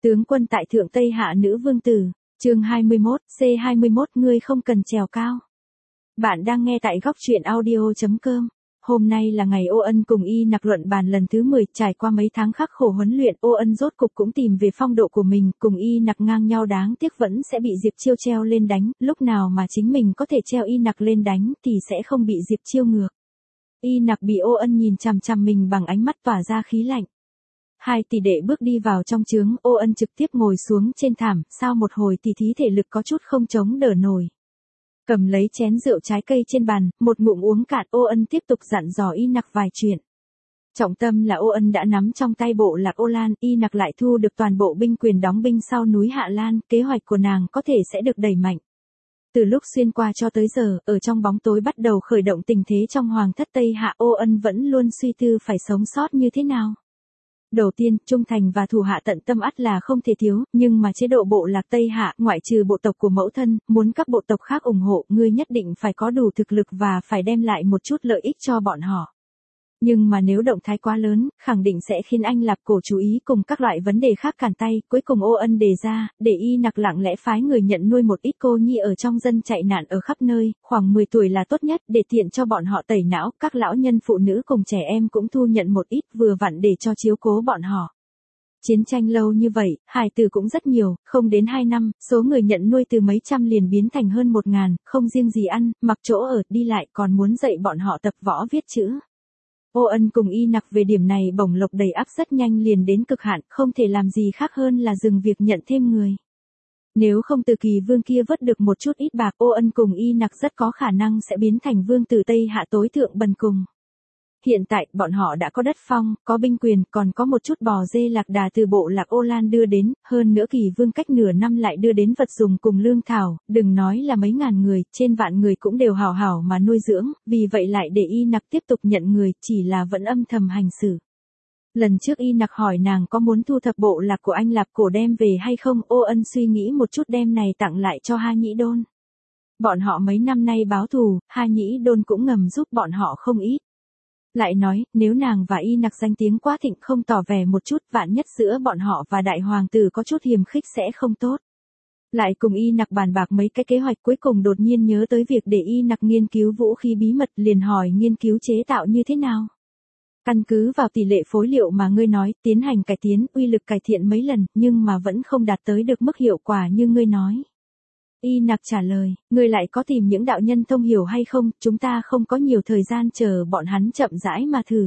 Tướng quân tại thượng Tây Hạ nữ vương tử, chương 21, C21 ngươi không cần trèo cao. Bạn đang nghe tại góc truyện audio.com. Hôm nay là ngày Ô Ân cùng Y Nặc luận bàn lần thứ 10, trải qua mấy tháng khắc khổ huấn luyện, Ô Ân rốt cục cũng tìm về phong độ của mình, cùng Y Nặc ngang nhau đáng tiếc vẫn sẽ bị Diệp Chiêu treo lên đánh, lúc nào mà chính mình có thể treo Y Nặc lên đánh thì sẽ không bị Diệp Chiêu ngược. Y Nặc bị Ô Ân nhìn chằm chằm mình bằng ánh mắt tỏa ra khí lạnh. Hai tỷ đệ bước đi vào trong trướng, Ô Ân trực tiếp ngồi xuống trên thảm, sau một hồi thì thí thể lực có chút không chống đỡ nổi. Cầm lấy chén rượu trái cây trên bàn, một ngụm uống cạn, Ô Ân tiếp tục dặn dò Y Nặc vài chuyện. Trọng tâm là Ô Ân đã nắm trong tay bộ lạc Ô Lan, Y Nặc lại thu được toàn bộ binh quyền đóng binh sau núi Hạ Lan, kế hoạch của nàng có thể sẽ được đẩy mạnh. Từ lúc xuyên qua cho tới giờ, ở trong bóng tối bắt đầu khởi động tình thế trong hoàng thất Tây Hạ, Ô Ân vẫn luôn suy tư phải sống sót như thế nào. Đầu tiên, trung thành và thủ hạ tận tâm ắt là không thể thiếu, nhưng mà chế độ bộ lạc Tây Hạ, ngoại trừ bộ tộc của mẫu thân, muốn các bộ tộc khác ủng hộ, ngươi nhất định phải có đủ thực lực và phải đem lại một chút lợi ích cho bọn họ. Nhưng mà nếu động thái quá lớn, khẳng định sẽ khiến Anh Lạp Cổ chú ý cùng các loại vấn đề khác cản tay, cuối cùng Ô Ân đề ra, để Y Nặc lặng lẽ phái người nhận nuôi một ít cô nhi ở trong dân chạy nạn ở khắp nơi, khoảng 10 tuổi là tốt nhất, để tiện cho bọn họ tẩy não, các lão nhân phụ nữ cùng trẻ em cũng thu nhận một ít vừa vặn để cho chiếu cố bọn họ. Chiến tranh lâu như vậy, hài tử cũng rất nhiều, không đến 2 năm, số người nhận nuôi từ mấy trăm liền biến thành hơn 1.000, không riêng gì ăn, mặc chỗ ở, đi lại còn muốn dạy bọn họ tập võ viết chữ. Ô Ân cùng Y Nặc về điểm này bổng lộc đầy ắp rất nhanh liền đến cực hạn, không thể làm gì khác hơn là dừng việc nhận thêm người. Nếu không từ Kỳ vương kia vớt được một chút ít bạc, Ô Ân cùng Y Nặc rất có khả năng sẽ biến thành vương tử Tây Hạ tối thượng bần cùng. Hiện tại, bọn họ đã có đất phong, có binh quyền, còn có một chút bò dê lạc đà từ bộ lạc Ô Lan đưa đến, hơn nữa Kỳ vương cách nửa năm lại đưa đến vật dùng cùng lương thảo, đừng nói là mấy ngàn người, trên vạn người cũng đều hào hảo mà nuôi dưỡng, vì vậy lại để Y Nặc tiếp tục nhận người, chỉ là vẫn âm thầm hành xử. Lần trước Y Nặc hỏi nàng có muốn thu thập bộ lạc của Anh Lạp Cổ đem về hay không, Ô Ân suy nghĩ một chút đem này tặng lại cho Ha Nhĩ Đôn. Bọn họ mấy năm nay báo thù, Ha Nhĩ Đôn cũng ngầm giúp bọn họ không ít. Lại nói, nếu nàng và Y Nặc danh tiếng quá thịnh không tỏ vẻ một chút, vạn nhất giữa bọn họ và đại hoàng tử có chút hiềm khích sẽ không tốt. Lại cùng Y Nặc bàn bạc mấy cái kế hoạch, cuối cùng đột nhiên nhớ tới việc để Y Nặc nghiên cứu vũ khí bí mật, liền hỏi nghiên cứu chế tạo như thế nào. Căn cứ vào tỷ lệ phối liệu mà ngươi nói, tiến hành cải tiến, uy lực cải thiện mấy lần, nhưng mà vẫn không đạt tới được mức hiệu quả như ngươi nói. Y Nặc trả lời, ngươi lại có tìm những đạo nhân thông hiểu hay không, chúng ta không có nhiều thời gian chờ bọn hắn chậm rãi mà thử.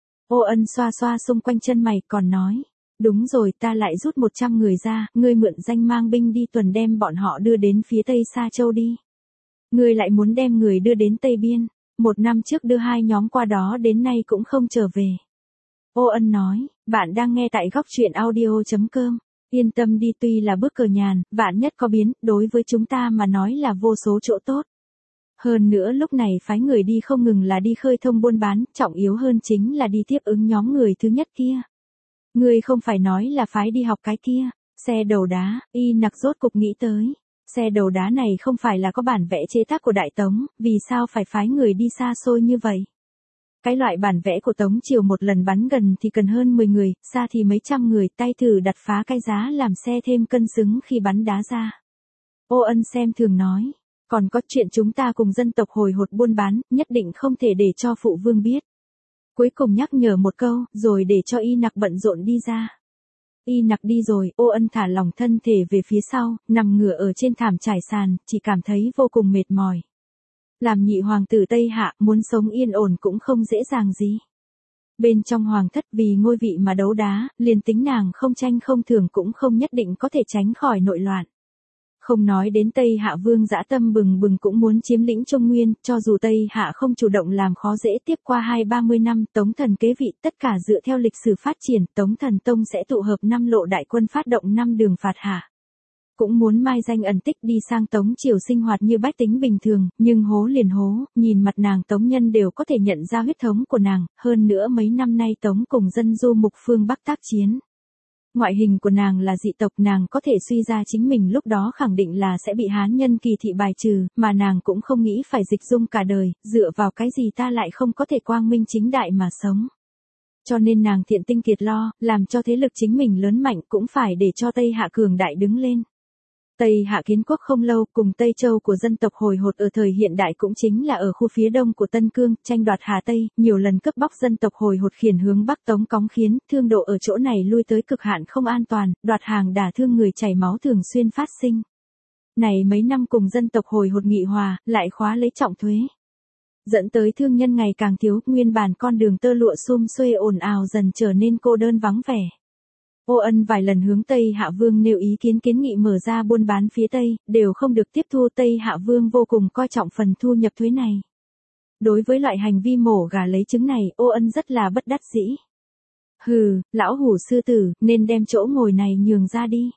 Ô Ân xoa xoa xung quanh chân mày còn nói, đúng rồi, ta lại rút 100 người ra, ngươi mượn danh mang binh đi tuần đem bọn họ đưa đến phía Tây Sa Châu đi. Ngươi lại muốn đem người đưa đến Tây Biên, 1 năm trước đưa 2 nhóm qua đó đến nay cũng không trở về. Ô Ân nói, bạn đang nghe tại góc truyện audio.com. Yên tâm đi, tuy là bước cờ nhàn, vạn nhất có biến, đối với chúng ta mà nói là vô số chỗ tốt. Hơn nữa lúc này phái người đi không ngừng là đi khơi thông buôn bán, trọng yếu hơn chính là đi tiếp ứng nhóm người thứ nhất kia. Ngươi không phải nói là phái đi học cái kia, xe đầu đá, Y Nặc rốt cục nghĩ tới. Xe đầu đá này không phải là có bản vẽ chế tác của Đại Tống, vì sao phải phái người đi xa xôi như vậy? Cái loại bản vẽ của Tống Triều một lần bắn gần thì cần hơn 10 người, xa thì mấy trăm người, tay thử đặt phá cái giá làm xe thêm cân xứng khi bắn đá ra. Ô Ân xem thường nói, còn có chuyện chúng ta cùng dân tộc hồi hột buôn bán, nhất định không thể để cho phụ vương biết. Cuối cùng nhắc nhở một câu, rồi để cho Y Nặc bận rộn đi ra. Y Nặc đi rồi, Ô Ân thả lỏng thân thể về phía sau, nằm ngửa ở trên thảm trải sàn, chỉ cảm thấy vô cùng mệt mỏi. Làm nhị hoàng tử Tây Hạ, muốn sống yên ổn cũng không dễ dàng gì. Bên trong hoàng thất vì ngôi vị mà đấu đá, liền tính nàng không tranh không thưởng cũng không nhất định có thể tránh khỏi nội loạn. Không nói đến Tây Hạ vương dã tâm bừng bừng cũng muốn chiếm lĩnh Trung Nguyên, cho dù Tây Hạ không chủ động làm khó dễ, tiếp qua 20-30 năm, Tống Thần kế vị, tất cả dựa theo lịch sử phát triển, Tống Thần Tông sẽ tụ hợp 5 lộ đại quân phát động 5 đường phạt Hạ. Cũng muốn mai danh ẩn tích đi sang Tống Triều sinh hoạt như bách tính bình thường, nhưng hố liền hố, nhìn mặt nàng Tống nhân đều có thể nhận ra huyết thống của nàng, hơn nữa mấy năm nay Tống cùng dân du mục phương Bắc tác chiến. Ngoại hình của nàng là dị tộc, nàng có thể suy ra chính mình lúc đó khẳng định là sẽ bị Hán nhân kỳ thị bài trừ, mà nàng cũng không nghĩ phải dịch dung cả đời, dựa vào cái gì ta lại không có thể quang minh chính đại mà sống. Cho nên nàng thiện tinh kiệt lo, làm cho thế lực chính mình lớn mạnh cũng phải để cho Tây Hạ cường đại đứng lên. Tây Hạ kiến quốc không lâu, cùng Tây Châu của dân tộc hồi hột ở thời hiện đại cũng chính là ở khu phía đông của Tân Cương, tranh đoạt Hà Tây, nhiều lần cướp bóc dân tộc hồi hột khiển hướng Bắc tống cống khiến thương độ ở chỗ này lui tới cực hạn không an toàn, đoạt hàng đả thương người chảy máu thường xuyên phát sinh. Này mấy năm cùng dân tộc hồi hột nghị hòa, lại khóa lấy trọng thuế. Dẫn tới thương nhân ngày càng thiếu, nguyên bản con đường tơ lụa sum xuê ồn ào dần trở nên cô đơn vắng vẻ. Ô Ân vài lần hướng Tây Hạ Vương nêu ý kiến kiến nghị mở ra buôn bán phía Tây, đều không được tiếp thu. Tây Hạ Vương vô cùng coi trọng phần thu nhập thuế này. Đối với loại hành vi mổ gà lấy trứng này, Ô Ân rất là bất đắc dĩ. Hừ, lão hủ sư tử, nên đem chỗ ngồi này nhường ra đi.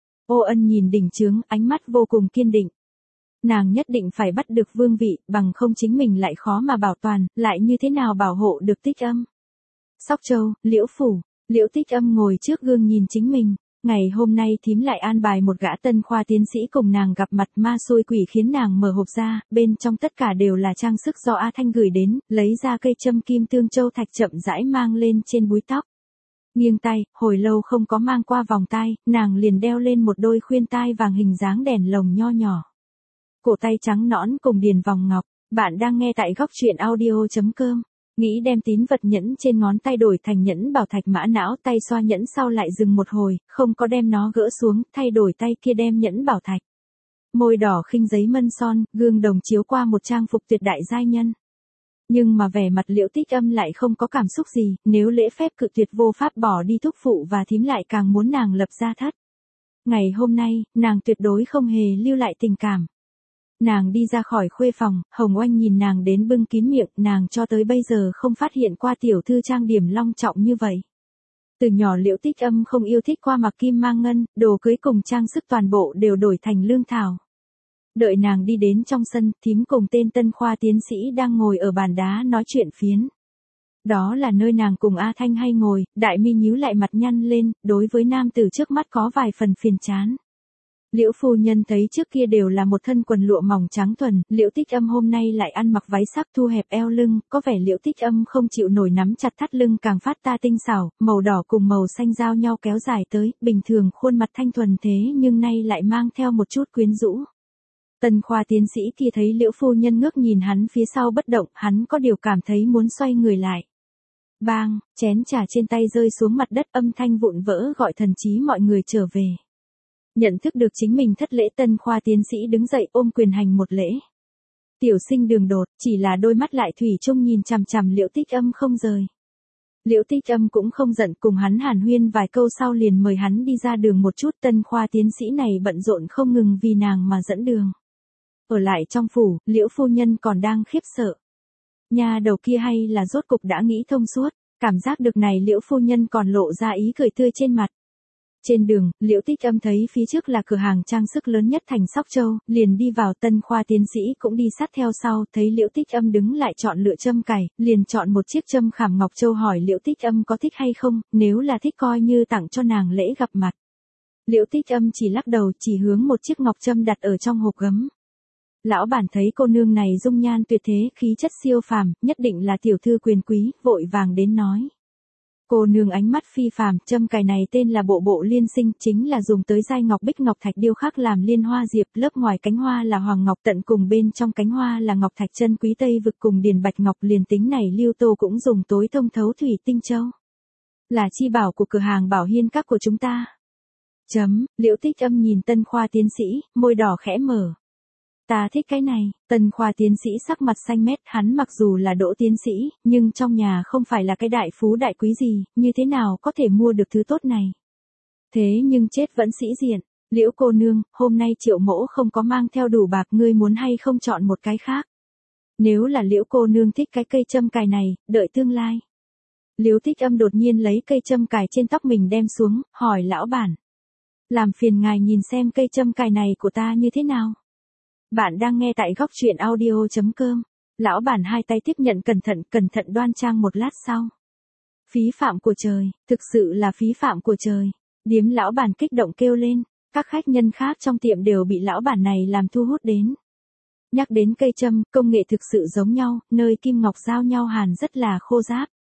Ô Ân nhìn đỉnh chướng, ánh mắt vô cùng kiên định. Nàng nhất định phải bắt được vương vị, bằng không chính mình lại khó mà bảo toàn, lại như thế nào bảo hộ được Tích Âm. Sóc Châu, Liễu Phủ, Liễu Tích Âm ngồi trước gương nhìn chính mình. Ngày hôm nay thím lại an bài một gã tân khoa tiến sĩ cùng nàng gặp mặt, ma xui quỷ khiến nàng mở hộp ra, bên trong tất cả đều là trang sức do A Thanh gửi đến, lấy ra cây châm kim tương châu thạch chậm rãi mang lên trên búi tóc. Nghiêng tay, hồi lâu không có mang qua vòng tai, nàng liền đeo lên một đôi khuyên tai vàng hình dáng đèn lồng nho nhỏ. Cổ tay trắng nõn cùng điền vòng ngọc. Bạn đang nghe tại góc truyện audio.com. Nghĩ đem tín vật nhẫn trên ngón tay đổi thành nhẫn bảo thạch mã não, tay xoa nhẫn sau lại dừng một hồi, không có đem nó gỡ xuống, thay đổi tay kia đem nhẫn bảo thạch. Môi đỏ khinh giấy mân son, gương đồng chiếu qua một trang phục tuyệt đại giai nhân. Nhưng mà vẻ mặt Liễu Tích Âm lại không có cảm xúc gì, nếu lễ phép cự tuyệt vô pháp bỏ đi thúc phụ và thím lại càng muốn nàng lập gia thất. Ngày hôm nay, nàng tuyệt đối không hề lưu lại tình cảm. Nàng đi ra khỏi khuê phòng, Hồng Oanh nhìn nàng đến bưng kín miệng, nàng cho tới bây giờ không phát hiện qua tiểu thư trang điểm long trọng như vậy. Từ nhỏ Liễu Tích Âm không yêu thích qua mặc kim mang ngân, đồ cưới cùng trang sức toàn bộ đều đổi thành lương thảo. Đợi nàng đi đến trong sân, thím cùng tên tân khoa tiến sĩ đang ngồi ở bàn đá nói chuyện phiến. Đó là nơi nàng cùng A Thanh hay ngồi, đại mi nhíu lại mặt nhăn lên, đối với nam tử trước mắt có vài phần phiền chán. Liễu phu nhân thấy trước kia đều là một thân quần lụa mỏng trắng thuần, Liễu Tích Âm hôm nay lại ăn mặc váy sắc thu hẹp eo lưng, có vẻ Liễu Tích Âm không chịu nổi nắm chặt thắt lưng càng phát ta tinh xảo, màu đỏ cùng màu xanh giao nhau kéo dài tới, bình thường khuôn mặt thanh thuần thế nhưng nay lại mang theo một chút quyến rũ. Tân khoa tiến sĩ kia thấy Liễu phu nhân ngước nhìn hắn phía sau bất động, hắn có điều cảm thấy muốn xoay người lại. Bang, chén trà trên tay rơi xuống mặt đất, âm thanh vụn vỡ gọi thần trí mọi người trở về. Nhận thức được chính mình thất lễ, tân khoa tiến sĩ đứng dậy ôm quyền hành một lễ. Tiểu sinh đường đột, chỉ là đôi mắt lại thủy chung nhìn chằm chằm Liễu Tích Âm không rời. Liễu Tích Âm cũng không giận, cùng hắn hàn huyên vài câu sau liền mời hắn đi ra đường một chút. Tân khoa tiến sĩ này bận rộn không ngừng vì nàng mà dẫn đường. Ở lại trong phủ, Liễu phu nhân còn đang khiếp sợ. Nhà đầu kia hay là rốt cục đã nghĩ thông suốt, cảm giác được này Liễu phu nhân còn lộ ra ý cười tươi trên mặt. Trên đường, Liễu Tích Âm thấy phía trước là cửa hàng trang sức lớn nhất thành Sóc Châu, liền đi vào. Tân khoa tiến sĩ cũng đi sát theo sau, thấy Liễu Tích Âm đứng lại chọn lựa châm cài, liền chọn một chiếc châm khảm ngọc châu hỏi Liễu Tích Âm có thích hay không, nếu là thích coi như tặng cho nàng lễ gặp mặt. Liễu Tích Âm chỉ lắc đầu, chỉ hướng một chiếc ngọc châm đặt ở trong hộp gấm. Lão bản thấy cô nương này dung nhan tuyệt thế, khí chất siêu phàm, nhất định là tiểu thư quyền quý, vội vàng đến nói. Cô nương ánh mắt phi phàm, châm cài này tên là bộ bộ liên sinh, chính là dùng tới giai ngọc bích ngọc thạch điêu khắc làm liên hoa diệp, lớp ngoài cánh hoa là hoàng ngọc, tận cùng bên trong cánh hoa là ngọc thạch chân quý Tây vực cùng điền bạch ngọc, liền tính này lưu tô cũng dùng tối thông thấu thủy tinh châu. Là chi bảo của cửa hàng Bảo Hiên Các của chúng ta. Liễu Tích Âm nhìn tân khoa tiến sĩ, môi đỏ khẽ mở. Ta thích cái này. Tân khoa tiến sĩ sắc mặt xanh mét, hắn mặc dù là đỗ tiến sĩ, nhưng trong nhà không phải là cái đại phú đại quý gì, như thế nào có thể mua được thứ tốt này. Thế nhưng chết vẫn sĩ diện. Liễu cô nương, hôm nay Triệu mỗ không có mang theo đủ bạc, ngươi muốn hay không chọn một cái khác. Nếu là Liễu cô nương thích cái cây châm cài này, đợi tương lai. Liễu Tích Âm đột nhiên lấy cây châm cài trên tóc mình đem xuống, hỏi lão bản. Làm phiền ngài nhìn xem cây châm cài này của ta như thế nào. Bạn đang nghe tại góc truyện audio.com. Lão bản hai tay tiếp nhận cẩn thận đoan trang một lát sau. Phí phạm của trời, thực sự là phí phạm của trời. Điếm lão bản kích động kêu lên, các khách nhân khác trong tiệm đều bị lão bản này làm thu hút đến. Nhắc đến cây châm, công nghệ thực sự giống nhau, nơi kim ngọc giao nhau hàn rất là khô ráp.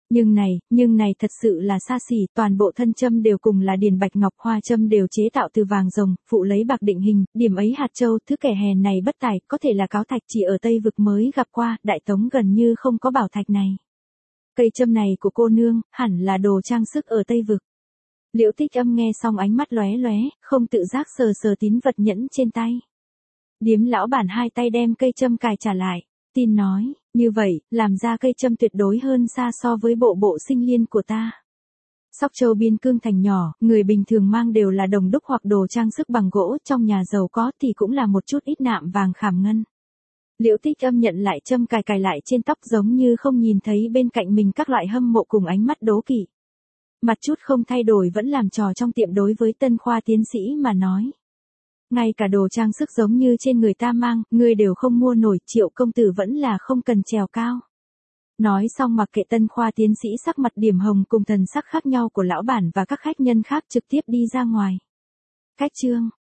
Nhưng này thật sự là xa xỉ, toàn bộ thân châm đều cùng là điền bạch ngọc, hoa châm đều chế tạo từ vàng rồng, phụ lấy bạc định hình, điểm ấy hạt châu, thứ kẻ hèn này bất tài, có thể là cáo thạch, chỉ ở Tây Vực mới gặp qua, Đại Tống gần như không có bảo thạch này. Cây châm này của cô nương, hẳn là đồ trang sức ở Tây Vực. Liễu Tích Âm nghe xong ánh mắt lóe lóe, không tự giác sờ sờ tín vật nhẫn trên tay. Điếm lão bản hai tay đem cây châm cài trả lại, tin nói, như vậy, làm ra cây châm tuyệt đối hơn xa so với bộ sinh liên của ta. Sóc Châu biên cương thành nhỏ, người bình thường mang đều là đồng đúc hoặc đồ trang sức bằng gỗ, trong nhà giàu có thì cũng là một chút ít nạm vàng khảm ngân. Liễu Tích Âm nhận lại châm cài lại trên tóc giống như không nhìn thấy bên cạnh mình các loại hâm mộ cùng ánh mắt đố kỵ. Mặt chút không thay đổi vẫn làm trò trong tiệm đối với Tân Khoa tiến sĩ mà nói. Ngay cả đồ trang sức giống như trên người ta mang, ngươi đều không mua nổi, Triệu công tử vẫn là không cần trèo cao. Nói xong mặc kệ Tân Khoa tiến sĩ sắc mặt điểm hồng cùng thần sắc khác nhau của lão bản và các khách nhân khác trực tiếp đi ra ngoài. Cách chương